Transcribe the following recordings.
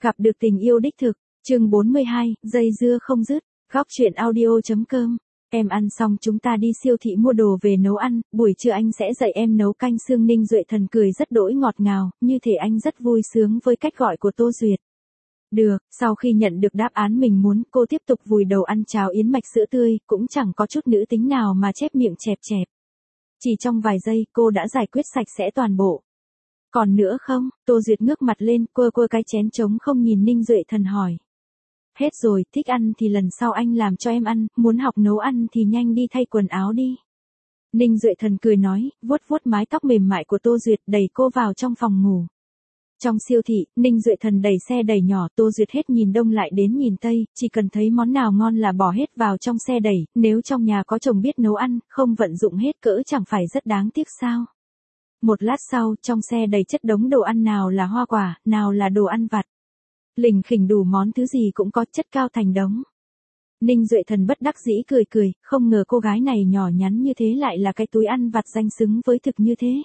Gặp được tình yêu đích thực, chương 42, dây dưa không dứt, góc chuyện audio.com. Em ăn xong chúng ta đi siêu thị mua đồ về nấu ăn, buổi trưa anh sẽ dạy em nấu canh xương. Ninh Duệ Thần cười rất đỗi ngọt ngào, như thể anh rất vui sướng với cách gọi của Tô Duyệt. Được, sau khi nhận được đáp án mình muốn, cô tiếp tục vùi đầu ăn cháo yến mạch sữa tươi, cũng chẳng có chút nữ tính nào mà chép miệng chẹp chẹp. Chỉ trong vài giây, cô đã giải quyết sạch sẽ toàn bộ. Còn nữa không? Tô Duyệt ngước mặt lên, quơ cái chén trống không nhìn Ninh Duệ Thần hỏi. Hết rồi, thích ăn thì lần sau anh làm cho em ăn, muốn học nấu ăn thì nhanh đi thay quần áo đi. Ninh Duệ Thần cười nói, vuốt vuốt mái tóc mềm mại của Tô Duyệt, đẩy cô vào trong phòng ngủ. Trong siêu thị, Ninh Duệ Thần đẩy xe đẩy nhỏ, Tô Duyệt hết nhìn đông lại đến nhìn tây, chỉ cần thấy món nào ngon là bỏ hết vào trong xe đẩy, nếu trong nhà có chồng biết nấu ăn, không vận dụng hết cỡ chẳng phải rất đáng tiếc sao. Một lát sau, trong xe đầy chất đống đồ ăn, nào là hoa quả, nào là đồ ăn vặt. Lỉnh khỉnh đủ món, thứ gì cũng có, chất cao thành đống. Ninh Duệ Thần bất đắc dĩ cười, không ngờ cô gái này nhỏ nhắn như thế lại là cái túi ăn vặt danh xứng với thực như thế.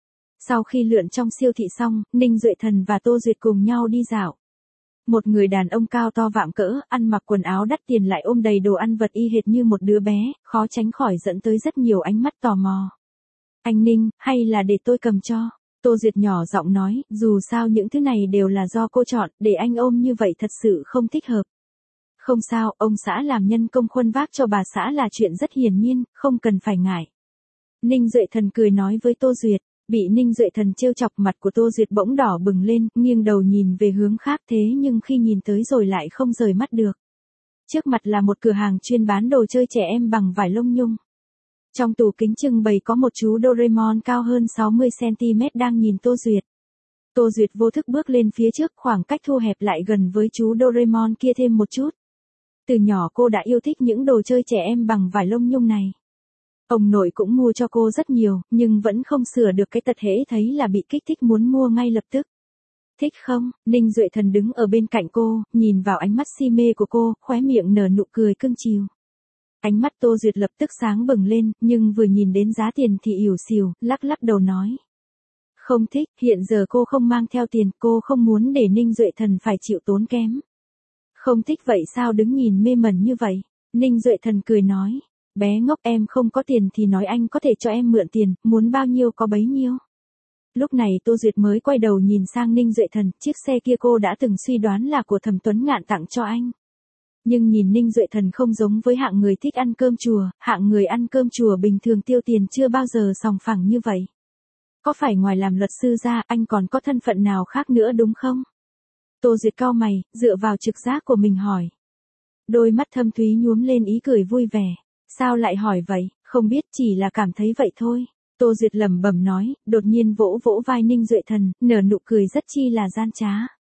Sau khi lượn trong siêu thị xong, Ninh Duệ Thần và Tô Duyệt cùng nhau đi dạo. Một người đàn ông cao to vạm cỡ, ăn mặc quần áo đắt tiền lại ôm đầy đồ ăn vật y hệt như một đứa bé, khó tránh khỏi dẫn tới rất nhiều ánh mắt tò mò. Anh Ninh, hay là để tôi cầm cho? Tô Duyệt nhỏ giọng nói, dù sao những thứ này đều là do cô chọn, để anh ôm như vậy thật sự không thích hợp. Không sao, ông xã làm nhân công khuân vác cho bà xã là chuyện rất hiển nhiên, không cần phải ngại. Ninh Duệ Thần cười nói với Tô Duyệt. Bị Ninh Duệ Thần trêu chọc, mặt của Tô Duyệt bỗng đỏ bừng lên, nghiêng đầu nhìn về hướng khác, thế nhưng khi nhìn tới rồi lại không rời mắt được. Trước mặt là một cửa hàng chuyên bán đồ chơi trẻ em bằng vải lông nhung. Trong tủ kính trưng bày có một chú Doraemon cao hơn 60cm đang nhìn Tô Duyệt. Tô Duyệt vô thức bước lên phía trước, khoảng cách thu hẹp lại gần với chú Doraemon kia thêm một chút. Từ nhỏ cô đã yêu thích những đồ chơi trẻ em bằng vải lông nhung này. Ông nội cũng mua cho cô rất nhiều, nhưng vẫn không sửa được cái tật hễ thấy là bị kích thích muốn mua ngay lập tức. Thích không? Ninh Duệ Thần đứng ở bên cạnh cô, nhìn vào ánh mắt si mê của cô, khóe miệng nở nụ cười cưng chiều. Ánh mắt Tô Duyệt lập tức sáng bừng lên, nhưng vừa nhìn đến giá tiền thì ỉu xìu, lắc đầu nói. Không thích, hiện giờ cô không mang theo tiền, cô không muốn để Ninh Duệ Thần phải chịu tốn kém. Không thích vậy sao đứng nhìn mê mẩn như vậy? Ninh Duệ Thần cười nói. Bé ngốc, em không có tiền thì nói anh có thể cho em mượn tiền, muốn bao nhiêu có bấy nhiêu. Lúc này Tô Duyệt mới quay đầu nhìn sang Ninh Duệ Thần, chiếc xe kia cô đã từng suy đoán là của Thẩm Tuấn Ngạn tặng cho anh. Nhưng nhìn Ninh Duệ Thần không giống với hạng người thích ăn cơm chùa, hạng người ăn cơm chùa bình thường tiêu tiền chưa bao giờ sòng phẳng như vậy. Có phải ngoài làm luật sư ra, anh còn có thân phận nào khác nữa đúng không? Tô Duyệt cau mày, dựa vào trực giác của mình hỏi. Đôi mắt thâm thúy nhuốm lên ý cười vui vẻ. Sao lại hỏi vậy? Không biết, chỉ là cảm thấy vậy thôi. Tô Duyệt lẩm bẩm nói, đột nhiên vỗ vai Ninh Duệ Thần, nở nụ cười rất chi là gian trá.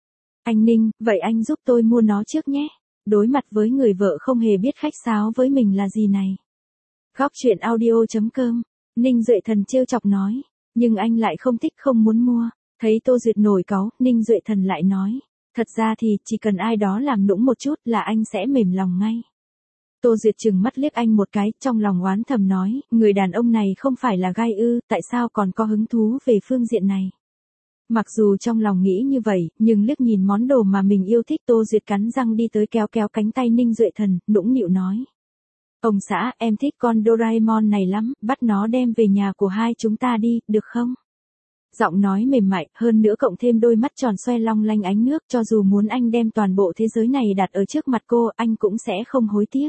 Anh Ninh, vậy anh giúp tôi mua nó trước nhé. Đối mặt với người vợ không hề biết khách sáo với mình là gì này. Góc chuyện audio.com. Ninh Duệ Thần trêu chọc nói, nhưng anh lại không thích, không muốn mua. Thấy Tô Duyệt nổi cáu, Ninh Duệ Thần lại nói, thật ra thì chỉ cần ai đó làm nũng một chút là anh sẽ mềm lòng ngay. Tô Duyệt trừng mắt liếc anh một cái, trong lòng oán thầm nói, người đàn ông này không phải là gai ư, tại sao còn có hứng thú về phương diện này. Mặc dù trong lòng nghĩ như vậy, nhưng liếc nhìn món đồ mà mình yêu thích, Tô Duyệt cắn răng đi tới kéo cánh tay Ninh Duệ Thần, nũng nịu nói. Ông xã, em thích con Doraemon này lắm, bắt nó đem về nhà của hai chúng ta đi, được không? Giọng nói mềm mại, hơn nữa cộng thêm đôi mắt tròn xoe long lanh ánh nước, cho dù muốn anh đem toàn bộ thế giới này đặt ở trước mặt cô, anh cũng sẽ không hối tiếc.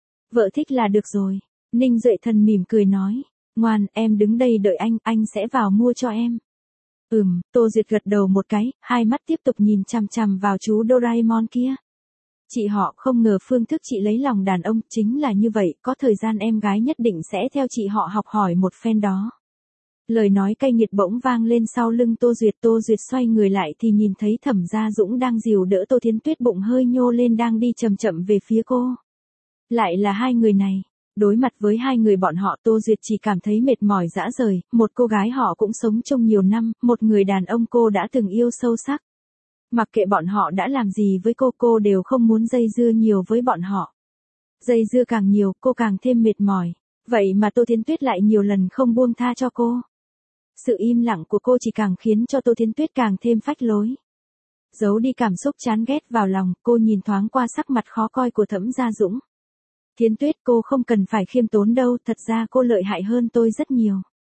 Vợ thích là được rồi. Ninh Duệ Thần mỉm cười nói. Ngoan, em đứng đây đợi anh sẽ vào mua cho em. Tô Duyệt gật đầu một cái, hai mắt tiếp tục nhìn chằm chằm vào chú Doraemon kia. Chị họ không ngờ phương thức chị lấy lòng đàn ông chính là như vậy, có thời gian em gái nhất định sẽ theo chị họ học hỏi một phen đó. Lời nói cay nghiệt bỗng vang lên sau lưng Tô Duyệt xoay người lại thì nhìn thấy Thẩm Gia Dũng đang dìu đỡ Tô Thiến Tuyết bụng hơi nhô lên đang đi chậm về phía cô. Lại là hai người này. Đối mặt với hai người bọn họ, Tô Duyệt chỉ cảm thấy mệt mỏi rã rời, một cô gái họ cũng sống chung nhiều năm, một người đàn ông cô đã từng yêu sâu sắc. Mặc kệ bọn họ đã làm gì với cô đều không muốn dây dưa nhiều với bọn họ. Dây dưa càng nhiều, cô càng thêm mệt mỏi. Vậy mà Tô Thiến Tuyết lại nhiều lần không buông tha cho cô. Sự im lặng của cô chỉ càng khiến cho Tô Thiến Tuyết càng thêm phách lối. Giấu đi cảm xúc chán ghét vào lòng, cô nhìn thoáng qua sắc mặt khó coi của Thẩm Gia Dũng. Thiến Tuyết, cô không cần phải khiêm tốn đâu, thật ra cô lợi hại hơn tôi rất nhiều.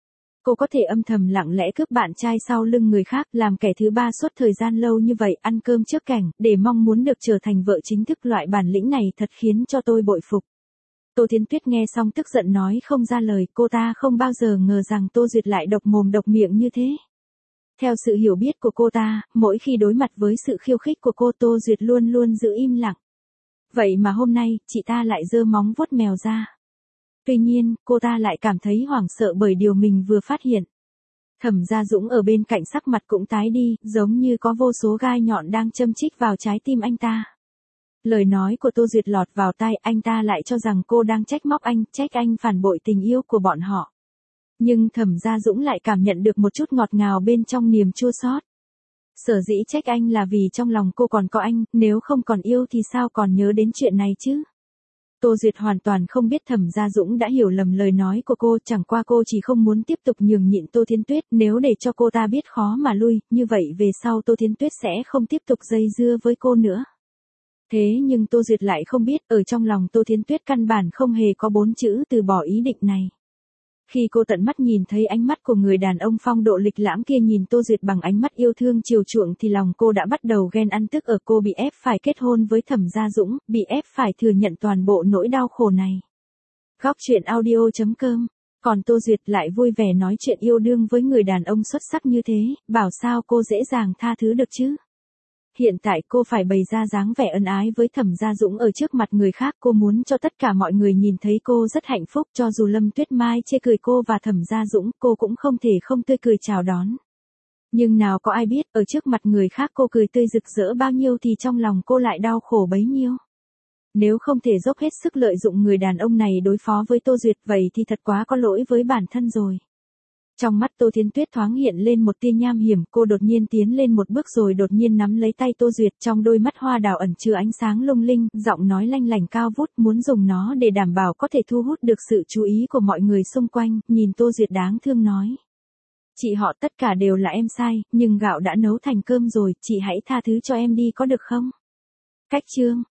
Cô có thể âm thầm lặng lẽ cướp bạn trai sau lưng người khác, làm kẻ thứ ba suốt thời gian lâu như vậy, ăn cơm trước cảnh, để mong muốn được trở thành vợ chính thức, loại bản lĩnh này thật khiến cho tôi bội phục. Tô Thiến Tuyết nghe xong tức giận nói không ra lời, cô ta không bao giờ ngờ rằng Tô Duyệt lại độc mồm độc miệng như thế. Theo sự hiểu biết của cô ta, mỗi khi đối mặt với sự khiêu khích của cô, Tô Duyệt luôn luôn giữ im lặng. Vậy mà hôm nay, chị ta lại giơ móng vuốt mèo ra. Tuy nhiên, cô ta lại cảm thấy hoảng sợ bởi điều mình vừa phát hiện. Thẩm Gia Dũng ở bên cạnh sắc mặt cũng tái đi, giống như có vô số gai nhọn đang châm chích vào trái tim anh ta. Lời nói của Tô Duyệt lọt vào tai, anh ta lại cho rằng cô đang trách móc anh, trách anh phản bội tình yêu của bọn họ. Nhưng Thẩm Gia Dũng lại cảm nhận được một chút ngọt ngào bên trong niềm chua xót. Sở dĩ trách anh là vì trong lòng cô còn có anh, nếu không còn yêu thì sao còn nhớ đến chuyện này chứ? Tô Duyệt hoàn toàn không biết Thẩm Gia Dũng đã hiểu lầm lời nói của cô, chẳng qua cô chỉ không muốn tiếp tục nhường nhịn Tô Thiến Tuyết, nếu để cho cô ta biết khó mà lui, như vậy về sau Tô Thiến Tuyết sẽ không tiếp tục dây dưa với cô nữa. Thế nhưng Tô Duyệt lại không biết, ở trong lòng Tô Thiến Tuyết căn bản không hề có 4 chữ từ bỏ ý định này. Khi cô tận mắt nhìn thấy ánh mắt của người đàn ông phong độ lịch lãm kia nhìn Tô Duyệt bằng ánh mắt yêu thương chiều chuộng thì lòng cô đã bắt đầu ghen ăn tức, ở cô bị ép phải kết hôn với Thẩm Gia Dũng, bị ép phải thừa nhận toàn bộ nỗi đau khổ này. Góc truyện audio.com. Còn Tô Duyệt lại vui vẻ nói chuyện yêu đương với người đàn ông xuất sắc như thế, bảo sao cô dễ dàng tha thứ được chứ? Hiện tại cô phải bày ra dáng vẻ ân ái với Thẩm Gia Dũng ở trước mặt người khác, cô muốn cho tất cả mọi người nhìn thấy cô rất hạnh phúc, cho dù Lâm Tuyết Mai chê cười cô và Thẩm Gia Dũng, cô cũng không thể không tươi cười chào đón. Nhưng nào có ai biết, ở trước mặt người khác cô cười tươi rực rỡ bao nhiêu thì trong lòng cô lại đau khổ bấy nhiêu. Nếu không thể dốc hết sức lợi dụng người đàn ông này đối phó với Tô Duyệt vậy thì thật quá có lỗi với bản thân rồi. Trong mắt Tô Thiến Tuyết thoáng hiện lên một tia nham hiểm, cô đột nhiên tiến lên một bước rồi đột nhiên nắm lấy tay Tô Duyệt, trong đôi mắt hoa đào ẩn chứa ánh sáng lung linh, giọng nói lanh lảnh cao vút, muốn dùng nó để đảm bảo có thể thu hút được sự chú ý của mọi người xung quanh, nhìn Tô Duyệt đáng thương nói. Chị họ, tất cả đều là em sai, nhưng gạo đã nấu thành cơm rồi, chị hãy tha thứ cho em đi có được không? Cách chương